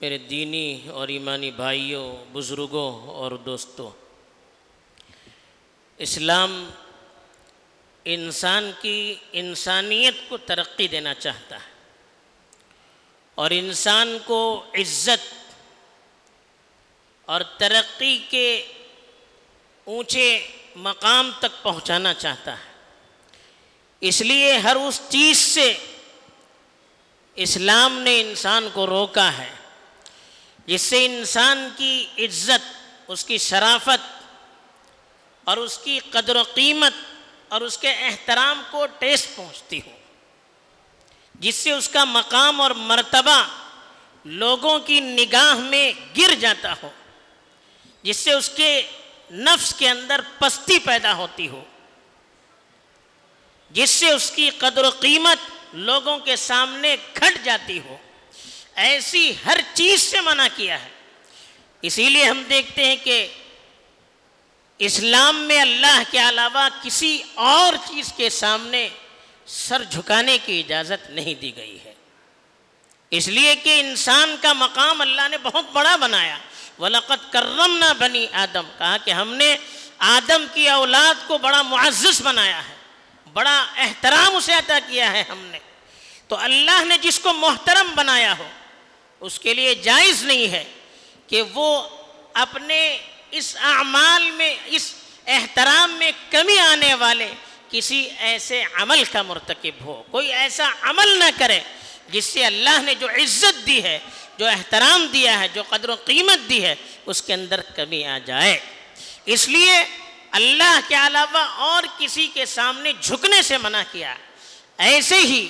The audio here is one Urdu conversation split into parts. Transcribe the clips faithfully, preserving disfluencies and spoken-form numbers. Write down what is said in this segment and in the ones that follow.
میرے دینی اور ایمانی بھائیوں، بزرگوں اور دوستوں، اسلام انسان کی انسانیت کو ترقی دینا چاہتا ہے اور انسان کو عزت اور ترقی کے اونچے مقام تک پہنچانا چاہتا ہے۔ اس لیے ہر اس چیز سے اسلام نے انسان کو روکا ہے جس سے انسان کی عزت، اس کی شرافت اور اس کی قدر و قیمت اور اس کے احترام کو ٹھیس پہنچتی ہو، جس سے اس کا مقام اور مرتبہ لوگوں کی نگاہ میں گر جاتا ہو، جس سے اس کے نفس کے اندر پستی پیدا ہوتی ہو، جس سے اس کی قدر و قیمت لوگوں کے سامنے گھٹ جاتی ہو، ایسی ہر چیز سے منع کیا ہے۔ اسی لیے ہم دیکھتے ہیں کہ اسلام میں اللہ کے علاوہ کسی اور چیز کے سامنے سر جھکانے کی اجازت نہیں دی گئی ہے، اس لیے کہ انسان کا مقام اللہ نے بہت بڑا بنایا۔ وَلَقَدْ كَرَّمْنَا بَنِي آدم، کہا کہ ہم نے آدم کی اولاد کو بڑا معزز بنایا ہے، بڑا احترام اسے عطا کیا ہے ہم نے۔ تو اللہ نے جس کو محترم بنایا ہو اس کے لیے جائز نہیں ہے کہ وہ اپنے اس اعمال میں، اس احترام میں کمی آنے والے کسی ایسے عمل کا مرتکب ہو، کوئی ایسا عمل نہ کرے جس سے اللہ نے جو عزت دی ہے، جو احترام دیا ہے، جو قدر و قیمت دی ہے، اس کے اندر کمی آ جائے۔ اس لیے اللہ کے علاوہ اور کسی کے سامنے جھکنے سے منع کیا۔ ایسے ہی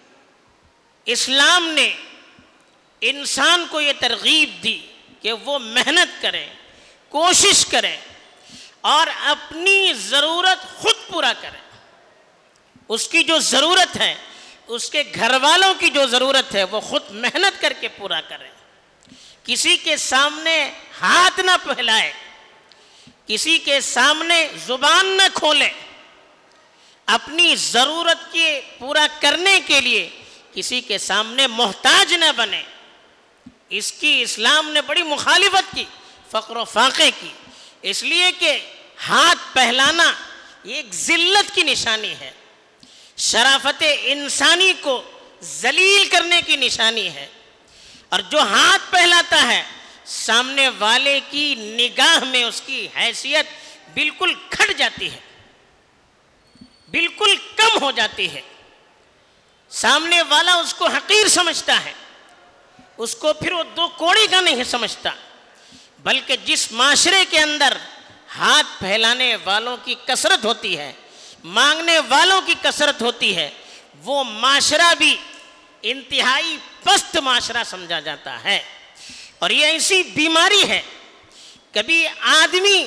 اسلام نے انسان کو یہ ترغیب دی کہ وہ محنت کرے، کوشش کرے اور اپنی ضرورت خود پورا کرے۔ اس کی جو ضرورت ہے، اس کے گھر والوں کی جو ضرورت ہے، وہ خود محنت کر کے پورا کرے، کسی کے سامنے ہاتھ نہ پھیلائے، کسی کے سامنے زبان نہ کھولے، اپنی ضرورت کے پورا کرنے کے لیے کسی کے سامنے محتاج نہ بنے۔ اس کی اسلام نے بڑی مخالفت کی، فقر و فاقے کی، اس لیے کہ ہاتھ پھیلانا یہ ایک ذلت کی نشانی ہے، شرافت انسانی کو ذلیل کرنے کی نشانی ہے، اور جو ہاتھ پھیلاتا ہے سامنے والے کی نگاہ میں اس کی حیثیت بالکل گھٹ جاتی ہے، بالکل کم ہو جاتی ہے، سامنے والا اس کو حقیر سمجھتا ہے، اس کو پھر وہ دو کوڑی کا نہیں سمجھتا۔ بلکہ جس معاشرے کے اندر ہاتھ پھیلانے والوں کی کثرت ہوتی ہے، مانگنے والوں کی کثرت ہوتی ہے، وہ معاشرہ بھی انتہائی پست معاشرہ سمجھا جاتا ہے۔ اور یہ ایسی بیماری ہے، کبھی آدمی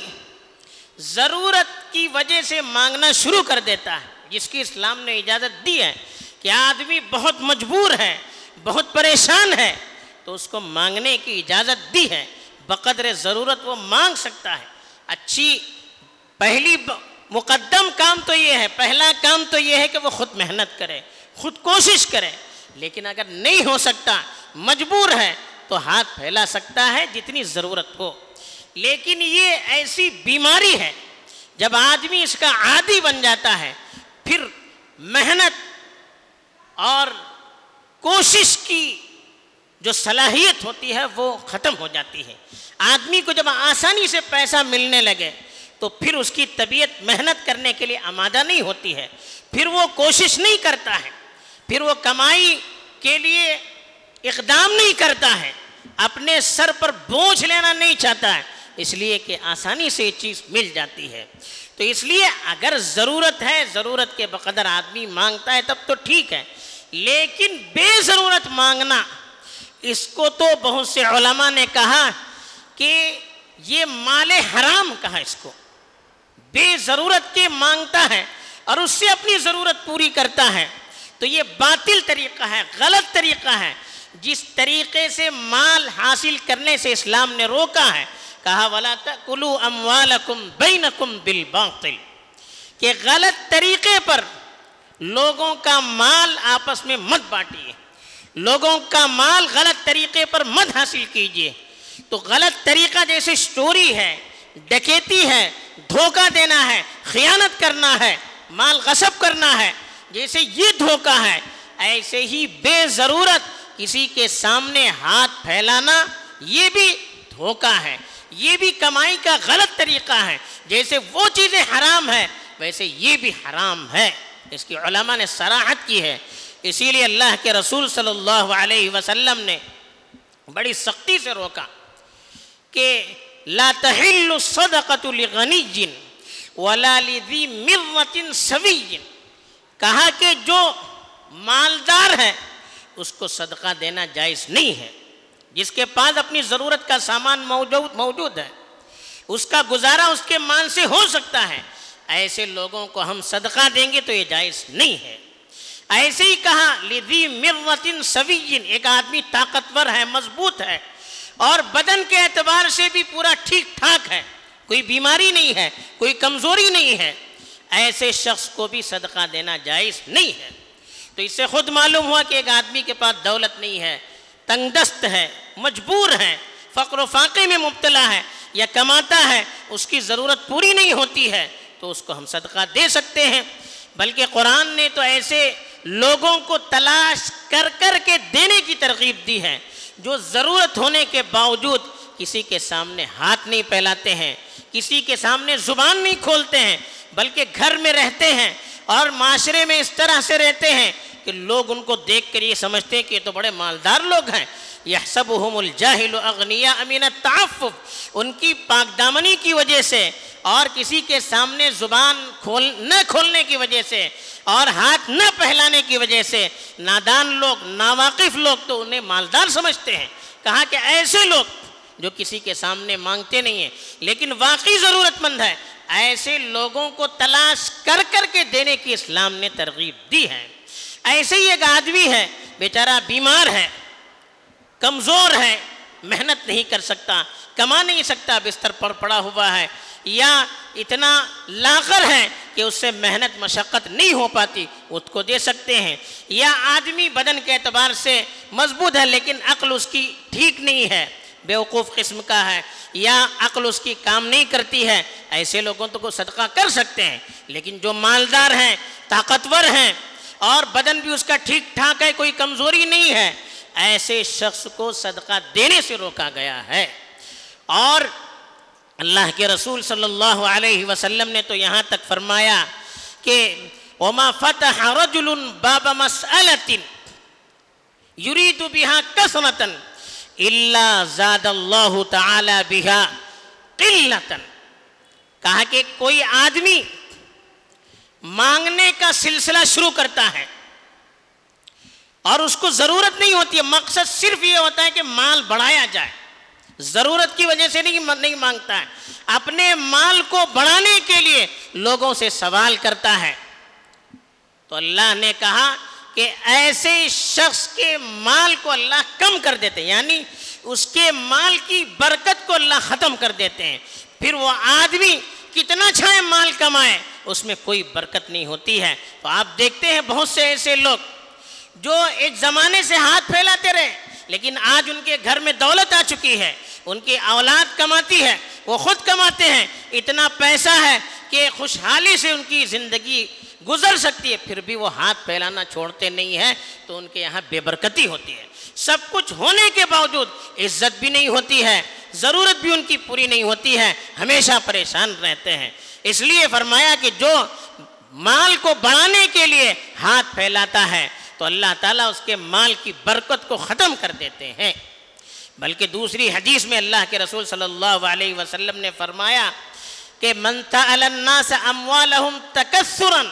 ضرورت کی وجہ سے مانگنا شروع کر دیتا ہے، جس کی اسلام نے اجازت دی ہے کہ آدمی بہت مجبور ہے، بہت پریشان ہے، تو اس کو مانگنے کی اجازت دی ہے، بقدر ضرورت وہ مانگ سکتا ہے۔ اچھی پہلی مقدم کام تو یہ ہے، پہلا کام تو یہ ہے کہ وہ خود محنت کرے، خود کوشش کرے، لیکن اگر نہیں ہو سکتا، مجبور ہے، تو ہاتھ پھیلا سکتا ہے جتنی ضرورت ہو۔ لیکن یہ ایسی بیماری ہے، جب آدمی اس کا عادی بن جاتا ہے، پھر محنت اور کوشش کی جو صلاحیت ہوتی ہے وہ ختم ہو جاتی ہے۔ آدمی کو جب آسانی سے پیسہ ملنے لگے تو پھر اس کی طبیعت محنت کرنے کے لیے آمادہ نہیں ہوتی ہے، پھر وہ کوشش نہیں کرتا ہے، پھر وہ کمائی کے لیے اقدام نہیں کرتا ہے، اپنے سر پر بوجھ لینا نہیں چاہتا ہے، اس لیے کہ آسانی سے یہ چیز مل جاتی ہے۔ تو اس لیے اگر ضرورت ہے، ضرورت کے بقدر آدمی مانگتا ہے تب تو ٹھیک ہے، لیکن بے ضرورت مانگنا، اس کو تو بہت سے علماء نے کہا کہ یہ مال حرام کہا اس کو، بے ضرورت کے مانگتا ہے اور اس سے اپنی ضرورت پوری کرتا ہے، تو یہ باطل طریقہ ہے، غلط طریقہ ہے۔ جس طریقے سے مال حاصل کرنے سے اسلام نے روکا ہے، کہا وَلَا تَأْكُلُوا أَمْوَالَكُمْ بَيْنَكُمْ بِالْبَاطِلِ، کہ غلط طریقے پر لوگوں کا مال آپس میں مت بانٹیے، لوگوں کا مال غلط طریقے پر مت حاصل کیجیے. تو غلط طریقہ جیسے چوری ہے, ڈکیتی ہے, دھوکہ دینا ہے, خیانت کرنا ہے, مال غصب کرنا ہے, جیسے یہ دھوکہ ہے, ایسے ہی بے ضرورت کسی کے سامنے ہاتھ پھیلانا یہ بھی دھوکہ ہے, یہ بھی کمائی کا غلط طریقہ ہے. جیسے وہ چیزیں حرام ہے ویسے یہ بھی حرام ہے. اس کی علماء نے صراحت کی ہے. اسی لیے اللہ کے رسول صلی اللہ علیہ وسلم نے بڑی سختی سے روکا کہ لا تحل الصدقۃ لغنی ولا لذی مرۃ سوی. کہا کہ جو مالدار ہے اس کو صدقہ دینا جائز نہیں ہے. جس کے پاس اپنی ضرورت کا سامان موجود موجود ہے, اس کا گزارا اس کے مال سے ہو سکتا ہے, ایسے لوگوں کو ہم صدقہ دیں گے تو یہ جائز نہیں ہے. ایسے ہی کہا لذی مرۃ سوی, ایک آدمی طاقتور ہے, مضبوط ہے, اور بدن کے اعتبار سے بھی پورا ٹھیک ٹھاک ہے, کوئی بیماری نہیں ہے, کوئی کمزوری نہیں ہے, ایسے شخص کو بھی صدقہ دینا جائز نہیں ہے. تو اس سے خود معلوم ہوا کہ ایک آدمی کے پاس دولت نہیں ہے, تنگ دست ہے, مجبور ہے, فقر و فاقے میں مبتلا ہے, یا کماتا ہے اس کی ضرورت پوری نہیں ہوتی ہے, تو اس کو ہم صدقہ دے سکتے ہیں. بلکہ قرآن نے تو ایسے لوگوں کو تلاش کر کر کے دینے کی ترغیب دی ہے جو ضرورت ہونے کے باوجود کسی کے سامنے ہاتھ نہیں پھیلاتے ہیں, کسی کے سامنے زبان نہیں کھولتے ہیں, بلکہ گھر میں رہتے ہیں اور معاشرے میں اس طرح سے رہتے ہیں کہ لوگ ان کو دیکھ کر یہ سمجھتے ہیں کہ یہ تو بڑے مالدار لوگ ہیں. یحسبہم الجاہل اغنیاء من التعفف, ان کی پاک دامنی کی وجہ سے اور کسی کے سامنے زبان کھول نہ کھولنے کی وجہ سے اور ہاتھ نہ پھیلانے کی وجہ سے نادان لوگ, ناواقف لوگ تو انہیں مالدار سمجھتے ہیں. کہا کہ ایسے لوگ جو کسی کے سامنے مانگتے نہیں ہیں لیکن واقعی ضرورت مند ہے, ایسے لوگوں کو تلاش کر کر کے دینے کی اسلام نے ترغیب دی ہے. ایسے ہی ایک آدمی ہے بیچارہ بیمار ہے, کمزور ہے, محنت نہیں کر سکتا, کما نہیں سکتا, بستر پر پڑا ہوا ہے, یا اتنا لاغر ہے کہ اس سے محنت مشقت نہیں ہو پاتی, اس کو دے سکتے ہیں. یا آدمی بدن کے اعتبار سے مضبوط ہے لیکن عقل اس کی ٹھیک نہیں ہے, بیوقوف قسم کا ہے, یا عقل اس کی کام نہیں کرتی ہے, ایسے لوگوں تو کو صدقہ کر سکتے ہیں. لیکن جو مالدار ہیں, طاقتور ہیں اور بدن بھی اس کا ٹھیک ٹھاک ہے, کوئی کمزوری نہیں ہے, ایسے شخص کو صدقہ دینے سے روکا گیا ہے. اور اللہ کے رسول صلی اللہ علیہ وسلم نے تو یہاں تک فرمایا کہ وَمَا فَتَحَ رَجُلٌ بَابَ مَسْأَلَةٍ يُرِيدُ بِهَا كَثْرَةً إِلَّا زَادَ اللَّهُ تَعَالَى بِهَا قِلَّةً. کہا کہ کوئی آدمی مانگنے کا سلسلہ شروع کرتا ہے اور اس کو ضرورت نہیں ہوتی ہے, مقصد صرف یہ ہوتا ہے کہ مال بڑھایا جائے, ضرورت کی وجہ سے نہیں نہیں مانگتا ہے, اپنے مال کو بڑھانے کے لیے لوگوں سے سوال کرتا ہے. تو اللہ نے کہا کہ ایسے شخص کے مال کو اللہ کم کر دیتے ہیں, یعنی اس کے مال کی برکت کو اللہ ختم کر دیتے ہیں. پھر وہ آدمی کتنا چاہے مال کمائے اس میں کوئی برکت نہیں ہوتی ہے. تو آپ دیکھتے ہیں بہت سے ایسے لوگ جو ایک زمانے سے ہاتھ پھیلاتے رہے لیکن آج ان کے گھر میں دولت آ چکی ہے, ان کی اولاد کماتی ہے, وہ خود کماتے ہیں, اتنا پیسہ ہے کہ خوشحالی سے ان کی زندگی گزر سکتی ہے, پھر بھی وہ ہاتھ پھیلانا چھوڑتے نہیں ہیں. تو ان کے یہاں بے برکتی ہوتی ہے. سب کچھ ہونے کے باوجود عزت بھی نہیں ہوتی ہے, ضرورت بھی ان کی پوری نہیں ہوتی ہے, ہمیشہ پریشان رہتے ہیں. اس لیے فرمایا کہ جو مال کو بڑھانے کے لیے ہاتھ پھیلاتا ہے تو اللہ تعالیٰ اس کے مال کی برکت کو ختم کر دیتے ہیں. بلکہ دوسری حدیث میں اللہ کے رسول صلی اللہ علیہ وسلم نے فرمایا کہ من سأل الناس اموالهم تکثرا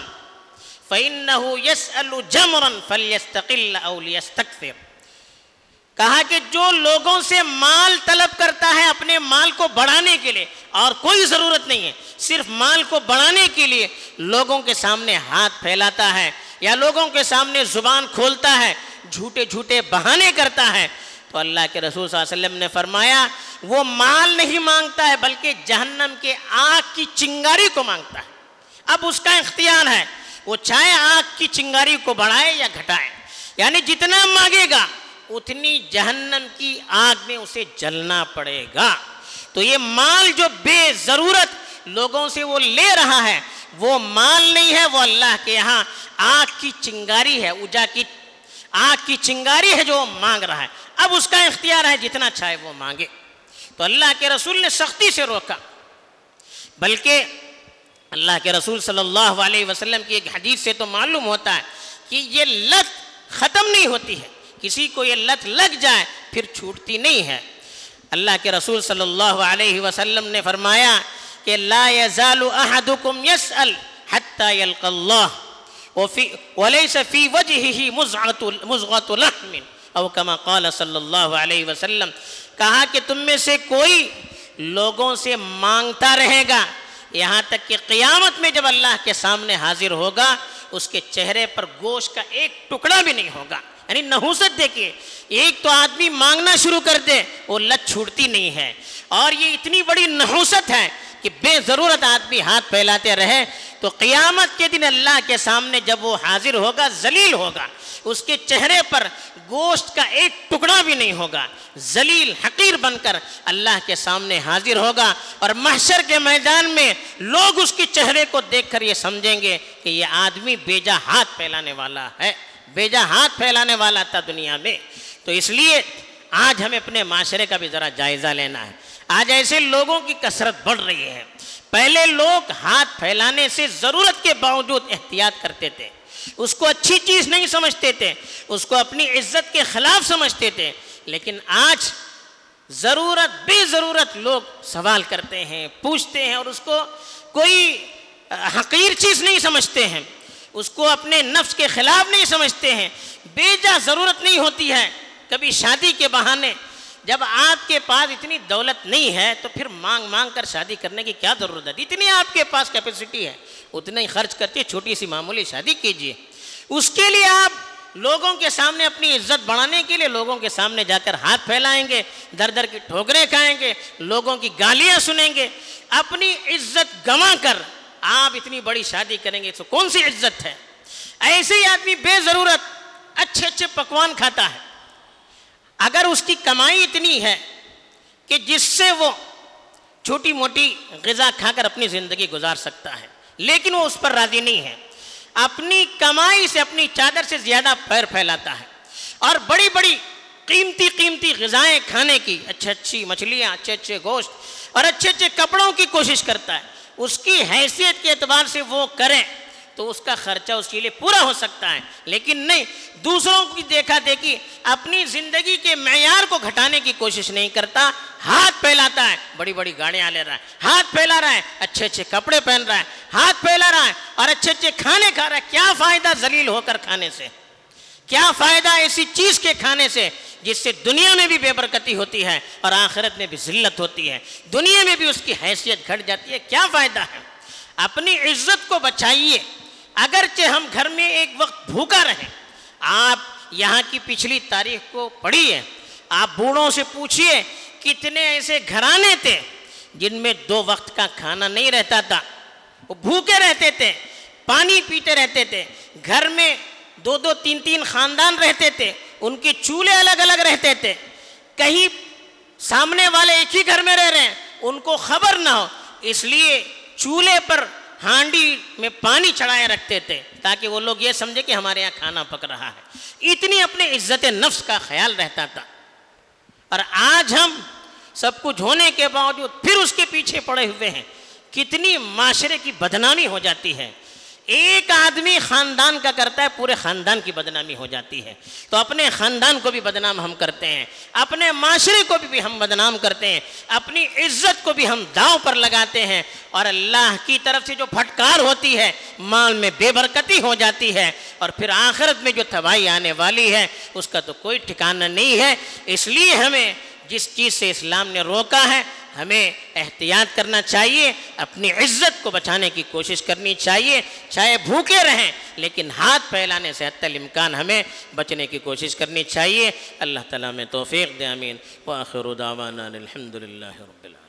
فإنه يسأل جمرا فليستقل او ليستكثر. کہا کہ جو لوگوں سے مال طلب کرتا ہے اپنے مال کو بڑھانے کے لیے اور کوئی ضرورت نہیں ہے, صرف مال کو بڑھانے کے لیے لوگوں کے سامنے ہاتھ پھیلاتا ہے یا لوگوں کے سامنے زبان کھولتا ہے, جھوٹے جھوٹے بہانے کرتا ہے, تو اللہ کے رسول صلی اللہ علیہ وسلم نے فرمایا وہ مال نہیں مانگتا ہے بلکہ جہنم کے آگ کی چنگاری کو مانگتا ہے. اب اس کا اختیار ہے, وہ چاہے آگ کی چنگاری کو بڑھائے یا گھٹائے, یعنی جتنا مانگے گا اتنی جہنم کی آگ میں اسے جلنا پڑے گا۔ تو یہ مال جو بے ضرورت لوگوں سے وہ لے رہا ہے، وہ مال نہیں ہے، وہ اللہ کے یہاں آگ کی چنگاری ہے، اجا کی آگ کی چنگاری ہے جو وہ مانگ رہا ہے۔ اب اس کا اختیار ہے جتنا چاہے وہ مانگے۔ تو اللہ کے رسول نے سختی سے روکا، بلکہ اللہ کے رسول صلی اللہ علیہ وسلم کی ایک حدیث سے تو معلوم ہوتا ہے کہ یہ لت ختم نہیں ہوتی ہے، کسی کو یہ لت لگ جائے پھر چھوٹتی نہیں ہے۔ اللہ کے رسول صلی اللہ علیہ وسلم نے فرمایا کہ لا يزال احدكم يسأل حتى يلقى الله وليس في وجهه مزغة لحم او كما قال صلی اللہ علیہ وسلم۔ کہا کہ تم میں سے کوئی لوگوں سے مانگتا رہے گا یہاں تک کہ قیامت میں جب اللہ کے سامنے حاضر ہوگا اس کے چہرے پر گوشت کا ایک ٹکڑا بھی نہیں ہوگا۔ یعنی نحوست دیکھیے، ایک تو آدمی مانگنا شروع کر دے وہ لت چھوٹتی نہیں ہے، اور یہ اتنی بڑی نحوست ہے کہ بے ضرورت آدمی ہاتھ پھیلاتے رہے تو قیامت کے دن اللہ کے سامنے جب وہ حاضر ہوگا ذلیل ہوگا، اس کے چہرے پر گوشت کا ایک ٹکڑا بھی نہیں ہوگا، ذلیل حقیر بن کر اللہ کے سامنے حاضر ہوگا، اور محشر کے میدان میں لوگ اس کے چہرے کو دیکھ کر یہ سمجھیں گے کہ یہ آدمی بیجا ہاتھ پھیلانے والا ہے، بیجا ہاتھ پھیلانے والا تھا دنیا میں۔ تو اس لیے آج ہمیں اپنے معاشرے کا بھی ذرا جائزہ لینا ہے۔ آج ایسے لوگوں کی کثرت بڑھ رہی ہے۔ پہلے لوگ ہاتھ پھیلانے سے ضرورت کے باوجود احتیاط کرتے تھے، اس کو اچھی چیز نہیں سمجھتے تھے، اس کو اپنی عزت کے خلاف سمجھتے تھے، لیکن آج ضرورت بے ضرورت لوگ سوال کرتے ہیں، پوچھتے ہیں، اور اس کو کوئی حقیر چیز نہیں سمجھتے ہیں، اس کو اپنے نفس کے خلاف نہیں سمجھتے ہیں۔ بیجا ضرورت نہیں ہوتی ہے۔ کبھی شادی کے بہانے، جب آپ کے پاس اتنی دولت نہیں ہے تو پھر مانگ مانگ کر شادی کرنے کی کیا ضرورت ہے؟ اتنی آپ کے پاس کیپیسٹی ہے اتنا ہی خرچ کرتے، چھوٹی سی معمولی شادی کیجئے۔ اس کے لیے آپ لوگوں کے سامنے اپنی عزت بڑھانے کے لیے لوگوں کے سامنے جا کر ہاتھ پھیلائیں گے، در در کی ٹھوکریں کھائیں گے، لوگوں کی گالیاں سنیں گے، اپنی عزت گنوا کر آپ اتنی بڑی شادی کریں گے تو کون سی عزت ہے؟ ایسے ہی آدمی بے ضرورت اچھے اچھے پکوان کھاتا ہے، اگر اس کی کمائی اتنی ہے کہ جس سے وہ چھوٹی موٹی غذا کھا کر اپنی زندگی گزار سکتا ہے، لیکن وہ اس پر راضی نہیں ہے، اپنی کمائی سے اپنی چادر سے زیادہ پیر پھیلاتا ہے، اور بڑی بڑی قیمتی قیمتی غذائیں کھانے کی، اچھی اچھی مچھلیاں، اچھے اچھے گوشت اور اچھے اچھے کپڑوں کی کوشش کرتا ہے۔ اس کی حیثیت کے اعتبار سے وہ کریں تو اس کا خرچہ اس کے لیے پورا ہو سکتا ہے، لیکن نہیں، دوسروں کی دیکھا دیکھی اپنی زندگی کے معیار کو گھٹانے کی کوشش نہیں کرتا، ہاتھ پھیلاتا ہے، بڑی بڑی گاڑیاں لے رہا ہے، ہاتھ پھیلا رہا ہے، اچھے اچھے کپڑے پہن رہا ہے، ہاتھ پھیلا رہا ہے اور اچھے اچھے کھانے کھا رہا ہے۔ کیا فائدہ ذلیل ہو کر کھانے سے؟ کیا فائدہ ایسی چیز کے کھانے سے جس سے دنیا میں بھی بے برکتی ہوتی ہے اور آخرت میں بھی ذلت ہوتی ہے، دنیا میں بھی اس کی حیثیت گھٹ جاتی ہے؟ کیا فائدہ ہے؟ اپنی عزت کو بچائیے، اگرچہ ہم گھر میں ایک وقت بھوکا رہیں۔ آپ یہاں کی پچھلی تاریخ کو پڑھیے، آپ بوڑھوں سے پوچھئے کتنے ایسے گھرانے تھے جن میں دو وقت کا کھانا نہیں رہتا تھا، وہ بھوکے رہتے تھے، پانی پیتے رہتے تھے، گھر میں دو دو تین تین خاندان رہتے تھے، ان کے چولہے الگ الگ رہتے تھے، کہیں سامنے والے ایک ہی گھر میں رہ رہے ہیں ان کو خبر نہ ہو، اس لیے چولہے پر ہانڈی میں پانی چڑھائے رکھتے تھے تاکہ وہ لوگ یہ سمجھے کہ ہمارے یہاں کھانا پک رہا ہے۔ اتنی اپنے عزت نفس کا خیال رہتا تھا، اور آج ہم سب کچھ ہونے کے باوجود پھر اس کے پیچھے پڑے ہوئے ہیں۔ کتنی معاشرے کی بدنامی ہو جاتی ہے، ایک آدمی خاندان کا کرتا ہے پورے خاندان کی بدنامی ہو جاتی ہے۔ تو اپنے خاندان کو بھی بدنام ہم کرتے ہیں، اپنے معاشرے کو بھی ہم بدنام کرتے ہیں، اپنی عزت کو بھی ہم داؤ پر لگاتے ہیں، اور اللہ کی طرف سے جو پھٹکار ہوتی ہے مال میں بے برکتی ہو جاتی ہے، اور پھر آخرت میں جو تباہی آنے والی ہے اس کا تو کوئی ٹھکانہ نہیں ہے۔ اس لیے ہمیں جس چیز سے اسلام نے روکا ہے ہمیں احتیاط کرنا چاہیے، اپنی عزت کو بچانے کی کوشش کرنی چاہیے، چاہے بھوکے رہیں لیکن ہاتھ پھیلانے سے حتی الامکان ہمیں بچنے کی کوشش کرنی چاہیے۔ اللہ تعالیٰ میں توفیق دے، آمین۔ وآخر دعوانا الحمدللہ رب العالمین۔